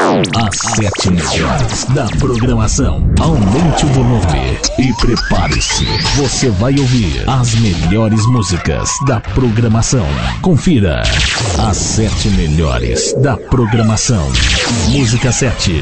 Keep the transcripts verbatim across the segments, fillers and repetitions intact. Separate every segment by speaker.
Speaker 1: As sete melhores da programação. Aumente o volume e prepare-se. Você vai ouvir as melhores músicas da programação. Confira as sete melhores da programação. Música sete.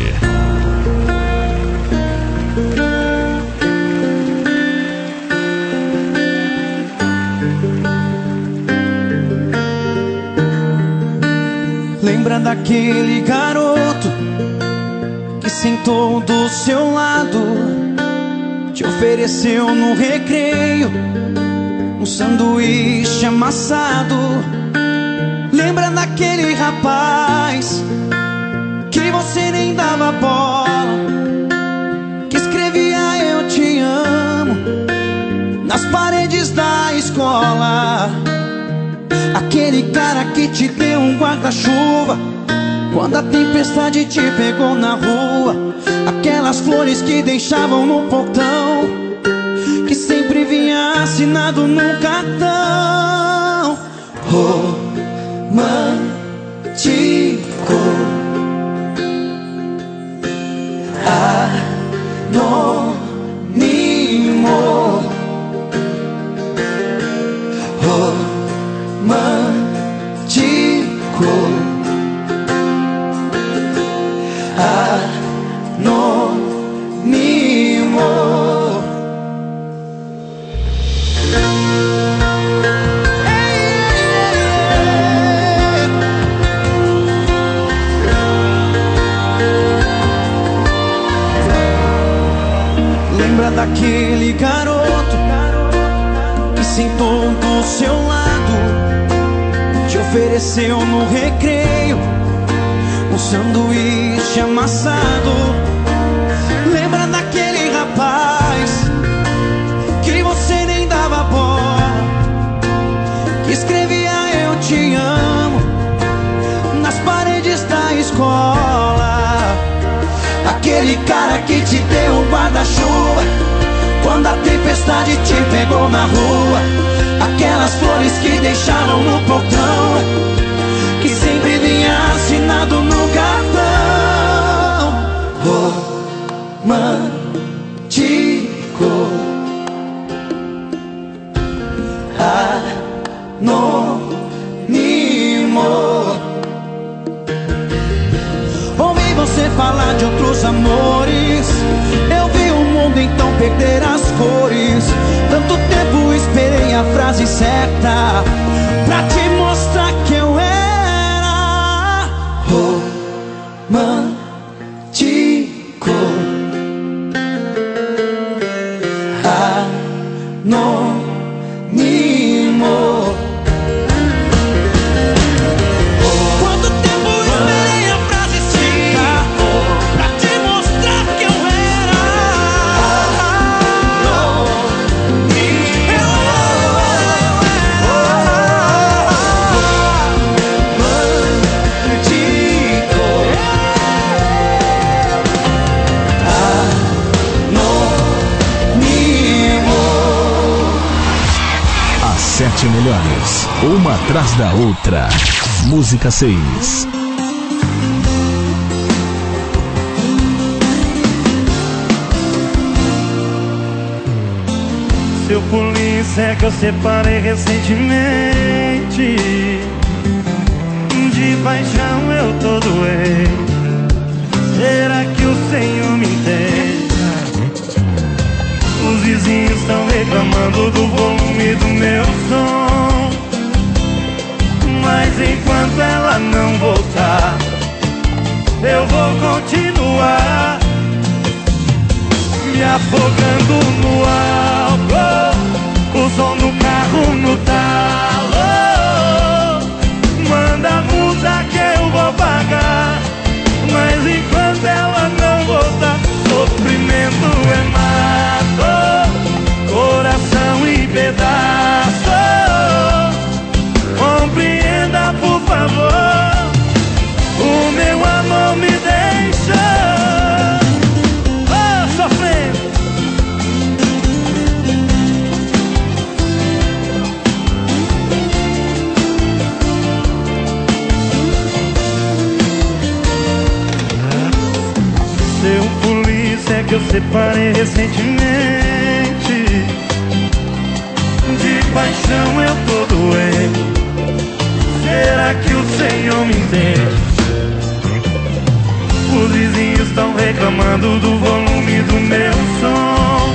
Speaker 2: Lembra daquele garoto que sentou do seu lado, te ofereceu no recreio um sanduíche amassado? Lembra daquele rapaz que você nem dava bola, que escrevia eu te amo nas paredes da escola? Aquele cara que te deu um guarda-chuva quando a tempestade te pegou na rua. Aquelas flores que deixavam no portão, que sempre vinha assinado num cartão. Romântico, anônimo, romântico, anônimo. Lembra daquele garoto que sentou do seu lado, te ofereceu no recreio um sanduíche amassado? Lembra daquele rapaz que você nem dava bola, que escrevia eu te amo nas paredes da escola? Aquele cara que te deu um guarda-chuva quando a tempestade te pegou na rua. Aquelas flores que deixaram no portão, que sempre vinha assinado no cartão. Romântico, anônimo. Ouvi você falar de outros amores, eu vi o mundo então perder as cores. Tanto tempo esperei a frase certa pra te mostrar que eu era romântico, anônimo. Quanto tempo esperei a frase certa pra te mostrar que eu era
Speaker 1: Sete melhores, uma atrás da outra. Música seis.
Speaker 3: Seu polícia é que eu separei recentemente. De paixão eu tô doente. Será que o Senhor me entende? Os vizinhos estão reclamando do volume do meu som, mas enquanto ela não voltar, eu vou continuar me afogando no álcool, o som do carro no talo. Manda a multa que eu vou pagar, mas enquanto ela não voltar, sofrimento é mato, coração em pedaço. Compreenda, por favor, o meu amor me deixa oh, sofrendo. ser um polícia que eu separei recentemente. De paixão eu tô doente. Será que o Senhor me entende? Os vizinhos estão reclamando do volume do meu som,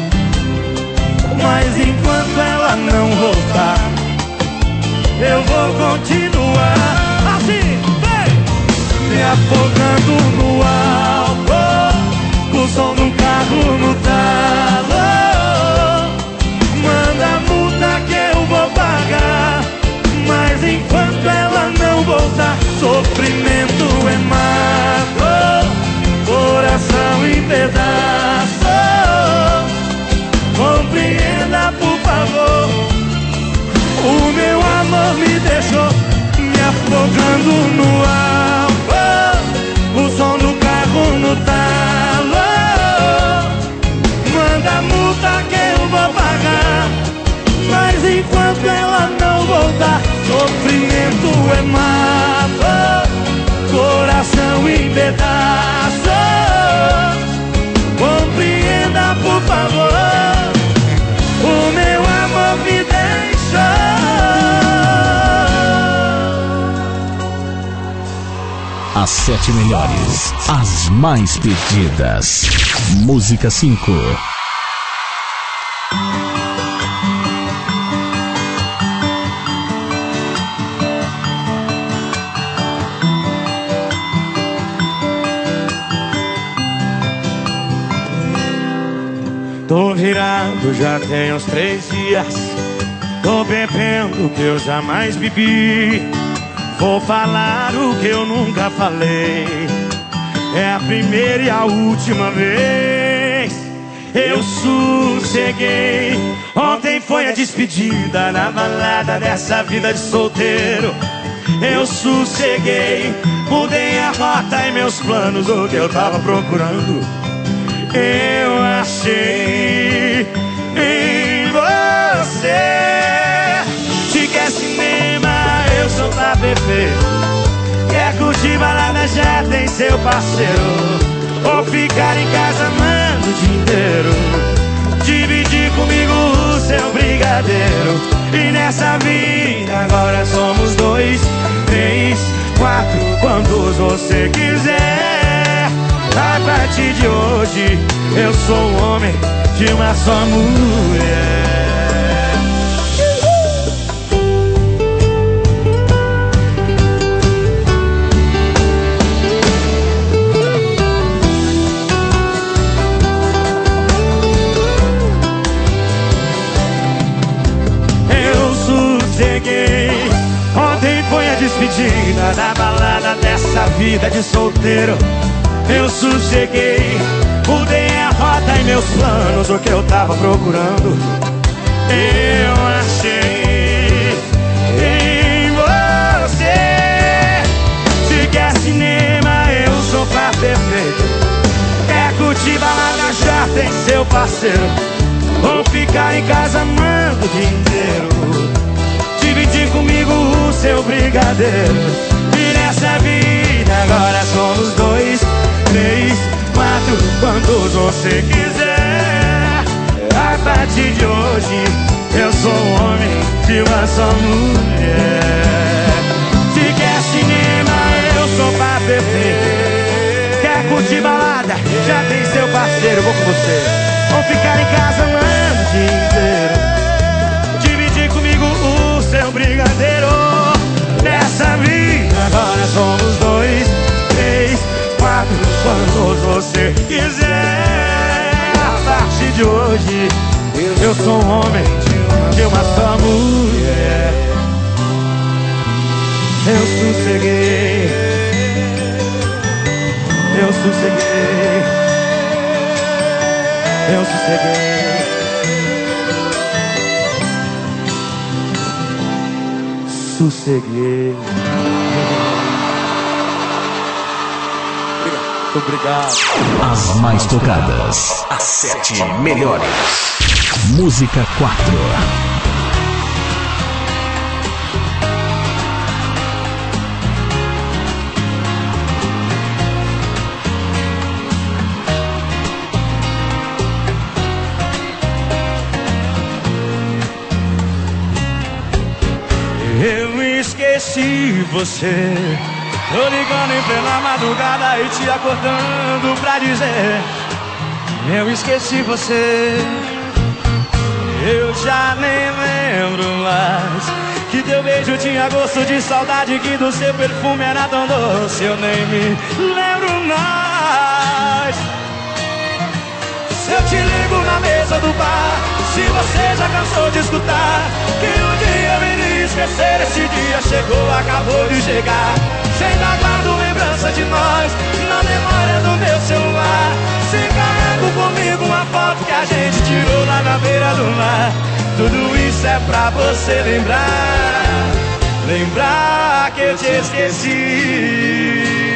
Speaker 3: mas enquanto ela não voltar, eu vou continuar assim, vem! Me afogando no álcool, o som do carro no talo. Manda a multa que eu vou pagar, mas enquanto ela não voltar, sofrimento é mato, coração em pedaços. Compreenda, por favor. O meu amor me deixou me afogando no álcool, o som do carro no talo. Manda a multa que eu vou pagar, mas enquanto ela não voltar, sofrimento é mato, coração em pedaços. Compreenda, por favor. O meu amor me deixou.
Speaker 1: As sete melhores, as mais pedidas. Música cinco.
Speaker 3: Tô virado, já tem uns três dias. Tô bebendo o que eu jamais bebi. Vou falar o que eu nunca falei. É a primeira e a última vez. Eu sosseguei. Ontem foi a despedida na balada dessa vida de solteiro. Eu sosseguei. Mudei a rota e meus planos, o que eu tava procurando eu achei em você. Se quer cinema, eu sou pra beber. Quer curtir balada, já tem seu parceiro. Ou ficar em casa amando o dia inteiro. Dividir comigo o seu brigadeiro. E nessa vida agora somos dois, três, quatro, quantos você quiser. A partir de hoje, eu sou um homem de uma só mulher. Eu sosseguei. Ontem foi a despedida da balada dessa vida de solteiro. Eu sosseguei, mudei a rota e meus planos, o que eu tava procurando eu achei em você. Se quer cinema, eu sou pra perfeito. Quer curtir balada, já tem seu parceiro. Ou ficar em casa amando o dia inteiro. Dividir comigo o seu brigadeiro. E nessa vida agora somos dois, três, quatro, quantos você quiser. A partir de hoje, eu sou um homem de uma só mulher. Se quer cinema, eu sou pra perfeito. Quer curtir balada, já tem seu parceiro, vou com você. Ou ficar em casa amando o dia inteiro. Dividir comigo o seu brigadeiro. Nessa vida agora somos dois, três, quatro, quantos você quiser. A partir de hoje, eu sou um homem de uma só mulher. Eu sosseguei. Eu sosseguei. Eu sosseguei. Sosseguei. Muito obrigado.
Speaker 1: As mais tocadas. As sete melhores. Música quatro.
Speaker 3: você. Tô ligando em plena madrugada e te acordando pra dizer: eu esqueci você. Eu já nem lembro mais que teu beijo tinha gosto de saudade, que do seu perfume era tão doce. Eu nem me lembro mais. Se eu te ligo na mesa do bar, se você já cansou de escutar que um dia eu iria esquecer, esse dia chegou, acabou de chegar. Se ainda guardo lembrança de nós na memória do meu celular, se carrego comigo uma foto que a gente tirou lá na beira do mar, tudo isso é pra você lembrar, lembrar que eu te esqueci.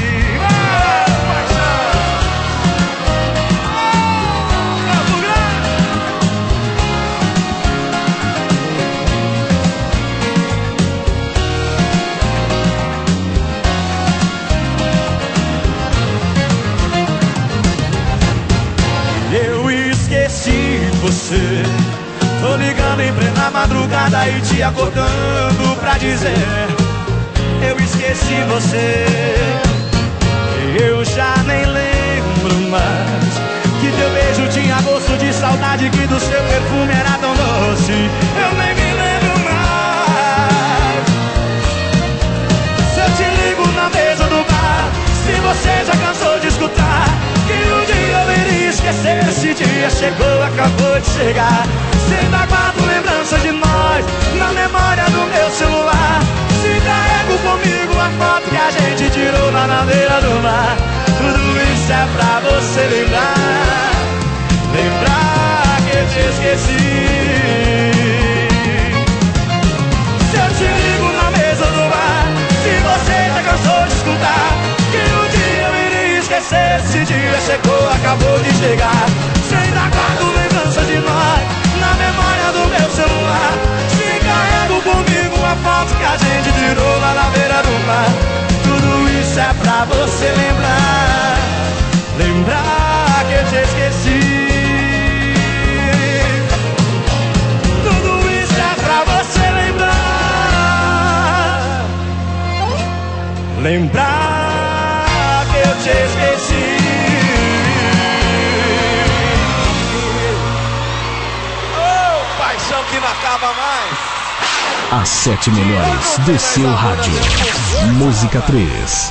Speaker 3: Eu esqueci você. Tô ligando em plena madrugada e te acordando pra dizer: eu esqueci você. Eu já nem lembro mais que teu beijo tinha gosto de saudade, que do seu perfume era tão doce. Eu nem me lembro mais. Se eu te ligo na mesa do bar, se você já cansou de escutar que um dia eu iria esquecer, esse dia chegou, acabou de chegar. Se ainda guardo lembrança de nós na memória do meu celular, se carrego comigo a foto que a gente tirou lá na beira do mar, tudo isso é pra você lembrar, lembrar que eu te esqueci. Se eu te ligo na mesa do bar, se você já cansou de escutar que um dia eu iria esquecer, esse dia chegou, acabou de chegar. Se ainda guardo lembrança de nós na memória do meu celular, se carrego comigo uma foto que a gente tirou lá na beira do mar, tudo isso é pra você lembrar, lembrar que eu te esqueci. Tudo isso é pra você lembrar, lembrar que eu te esqueci. Que não acaba mais.
Speaker 1: As sete melhores do seu rádio. Música três.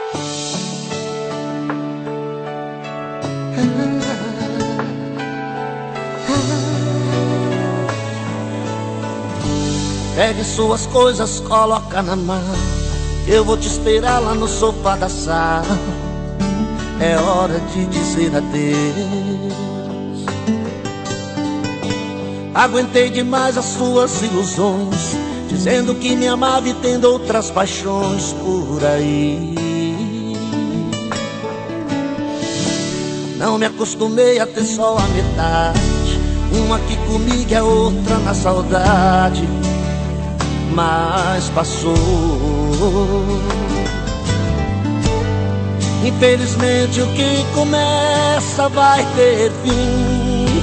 Speaker 4: Pegue suas coisas, coloca na mão. Eu vou te esperar lá no sofá da sala. É hora de dizer adeus. Aguentei demais as suas ilusões, dizendo que me amava e tendo outras paixões por aí. Não me acostumei a ter só a metade, uma aqui comigo e a outra na saudade. Mas passou. Infelizmente o que começa vai ter fim,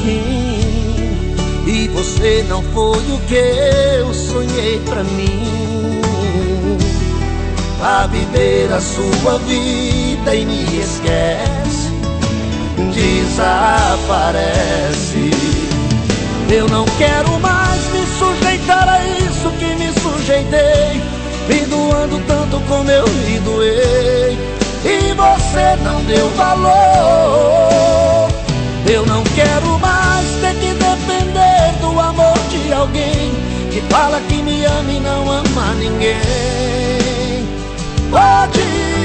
Speaker 4: e você não foi o que eu sonhei pra mim. Vá viver a sua vida e me esquece, desaparece. Eu não quero mais me sujeitar a isso que me sujeitei, me doando tanto como eu me doei, e você não deu valor. Eu não quero mais ter que depender do amor de alguém que fala que me ama e não ama ninguém. Pode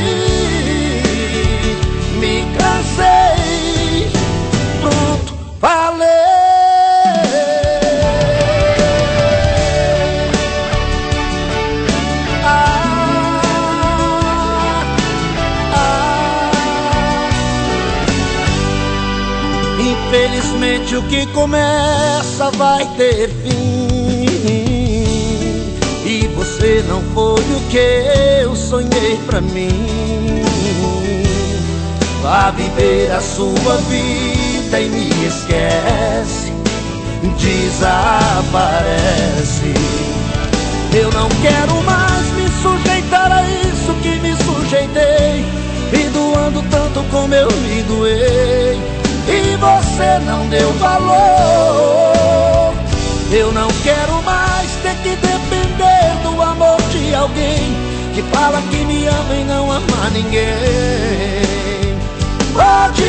Speaker 4: ir, me cansei, pronto, falei. Infelizmente o que começa vai ter fim, e você não foi o que eu sonhei pra mim. Vá viver a sua vida e me esquece, desaparece. Eu não quero mais me sujeitar como eu me doei e você não deu valor. Eu não quero mais ter que depender do amor de alguém que fala que me ama e não ama ninguém. Pode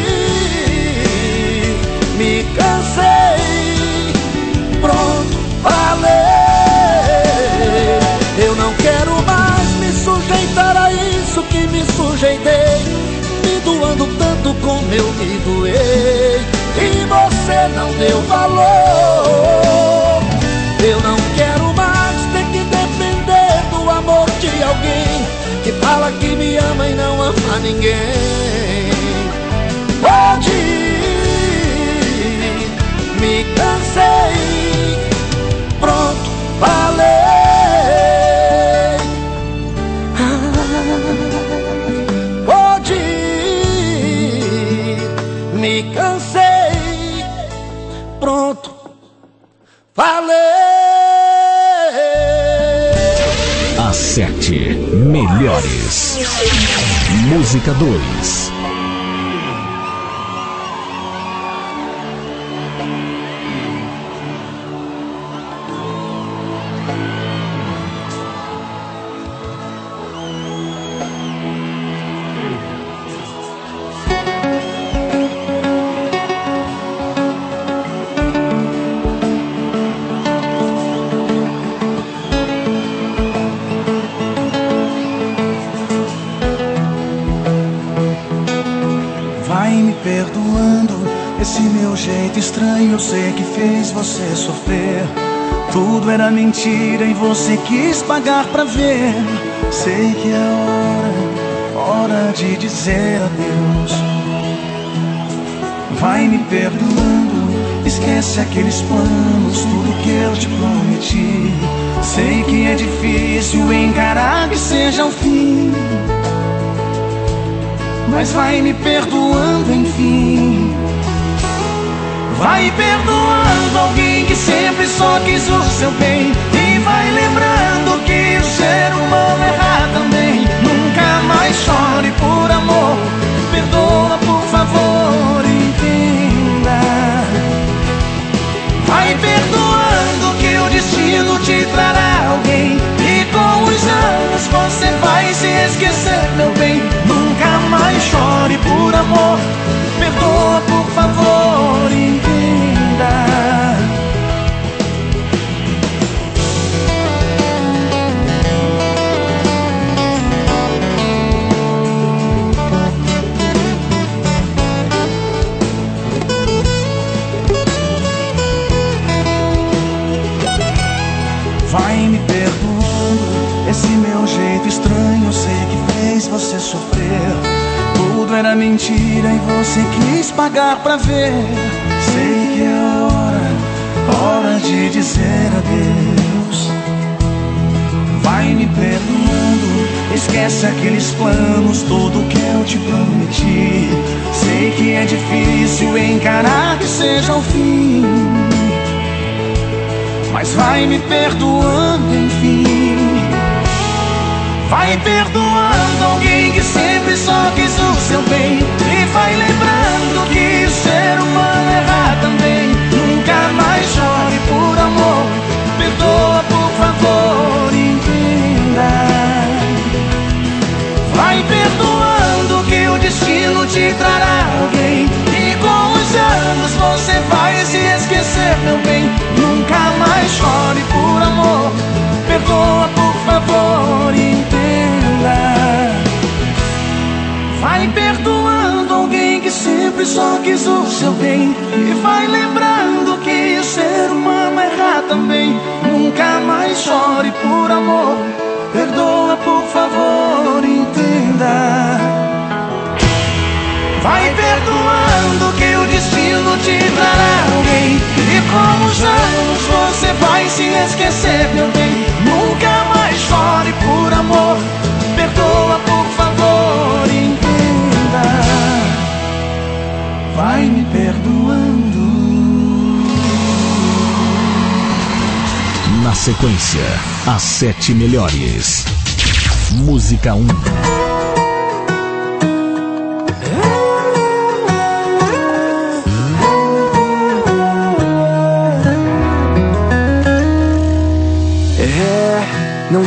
Speaker 4: ir, me cansei, pronto, falei. Eu não quero mais me sujeitar a isso que me sujeitei, me doando tanto como eu me doei e você não deu valor. Eu não quero mais ter que depender do amor de alguém que fala que me ama e não ama ninguém. Pode ir, me cansei, pronto, falei. Pode ir, me cansei, pronto, falei.
Speaker 1: As sete melhores. Música dois.
Speaker 2: Esse meu jeito estranho eu sei que fez você sofrer. Tudo era mentira e você quis pagar pra ver. Sei que é hora, hora de dizer adeus. Vai me perdoando, esquece aqueles planos, tudo que eu te prometi. Sei que é difícil encarar que seja o fim, mas vai me perdoando enfim. Vai perdoando alguém que sempre só quis o seu bem, e vai lembrando que o ser humano erra também. Nunca mais chore por amor, perdoa por favor, entenda. Vai perdoando que o destino te trará alguém, e com os anos você vai se esquecer, meu bem. Nunca mais chore por amor, perdoa por favor, entenda. Vai me perdoando, esse meu jeito estranho eu sei que fez você sofrer. Tudo era mentira e você quis pagar pra ver. Sei que é hora, hora de dizer adeus. Vai me perdoando, esquece aqueles planos, tudo que eu te prometi. Sei que é difícil encarar que seja o fim, mas vai me perdoando enfim. Vai perdoando alguém que sempre só quis o seu bem, e vai lembrando que o ser humano erra também. Nunca mais chore por amor, perdoa por favor, entenda. Vai perdoando que o destino te trará alguém, e com os anos você vai se esquecer, meu bem. Nunca mais chore por amor, perdoa por favor, entenda. Vai perdoando alguém que sempre só quis o seu bem, e vai lembrando que o ser humano erra também. Nunca mais chore por amor, perdoa por favor, entenda. Vai perdoando que o destino te trará alguém, e com os anos você vai se esquecer, meu bem. Nunca mais chore por amor, perdoa por favor, entenda. Vai me perdoando.
Speaker 1: Na sequência, as sete melhores. Música um.
Speaker 2: É.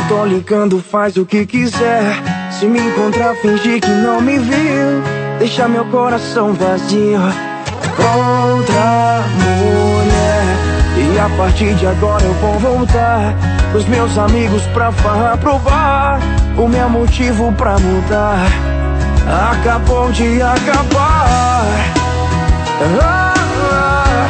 Speaker 5: tô ligando, faz o que quiser. Se me encontrar, fingir que não me viu. Deixa meu coração vazio pra outra mulher. E a partir de agora eu vou voltar com os meus amigos pra farra, pro bar. O meu motivo pra mudar acabou de acabar. ah, ah.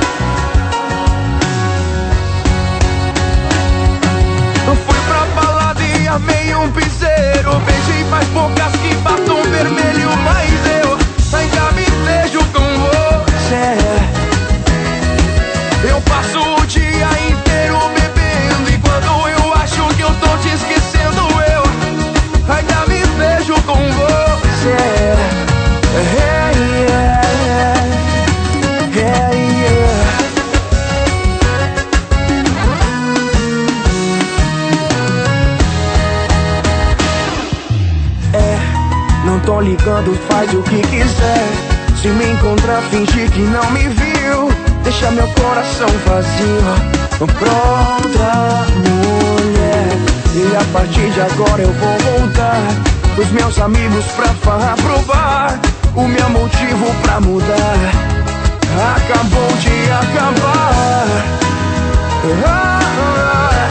Speaker 5: Eu fui pra balada e amei um piseiro. Beijei mais bocas que batom vermelho, mas eu ainda me vejo com você. Eu passo o dia inteiro bebendo, e quando eu acho que eu tô te esquecendo, eu ainda me vejo com você. Hey, yeah, yeah. Hey, yeah. É, não tô ligando, faz o que quiser. Se me encontrar, fingir que não me viu. Deixa meu coração vazio pra outra mulher. E a partir de agora eu vou voltar com os meus amigos pra farra, pro bar. O meu motivo pra mudar acabou de acabar. ah, ah.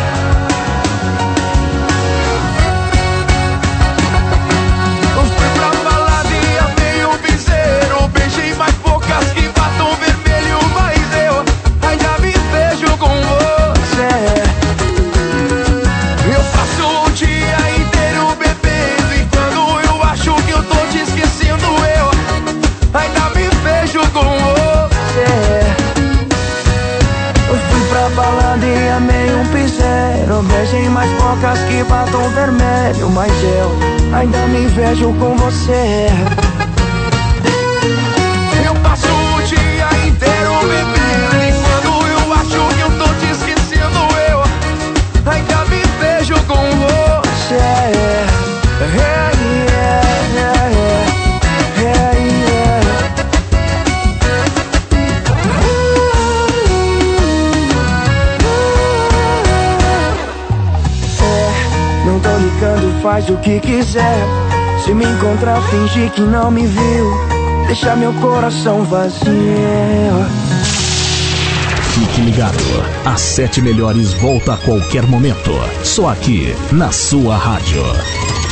Speaker 5: Eu fui pra balada e amei um piseiro. Beijei mais bocas que batom vermelho, mas eu ainda me vejo com você. Eu passo o dia inteiro bebendo, e quando eu acho que eu tô te esquecendo, eu ainda me vejo com você. Eu fui pra balada e amei um piseiro. Beijei mais bocas que batom vermelho, mas eu ainda me vejo com você. Eu passo o dia inteiro bebendo, e quando eu acho que eu tô te esquecendo, eu ainda me vejo com você. Hey, yeah, yeah, yeah. Hey, yeah. É, não tô ligando, faz o que quiser. Se me encontrar, fingir que não me viu. Deixa meu coração vazio.
Speaker 1: Fique ligado, as sete melhores volta a qualquer momento. Só aqui na sua rádio.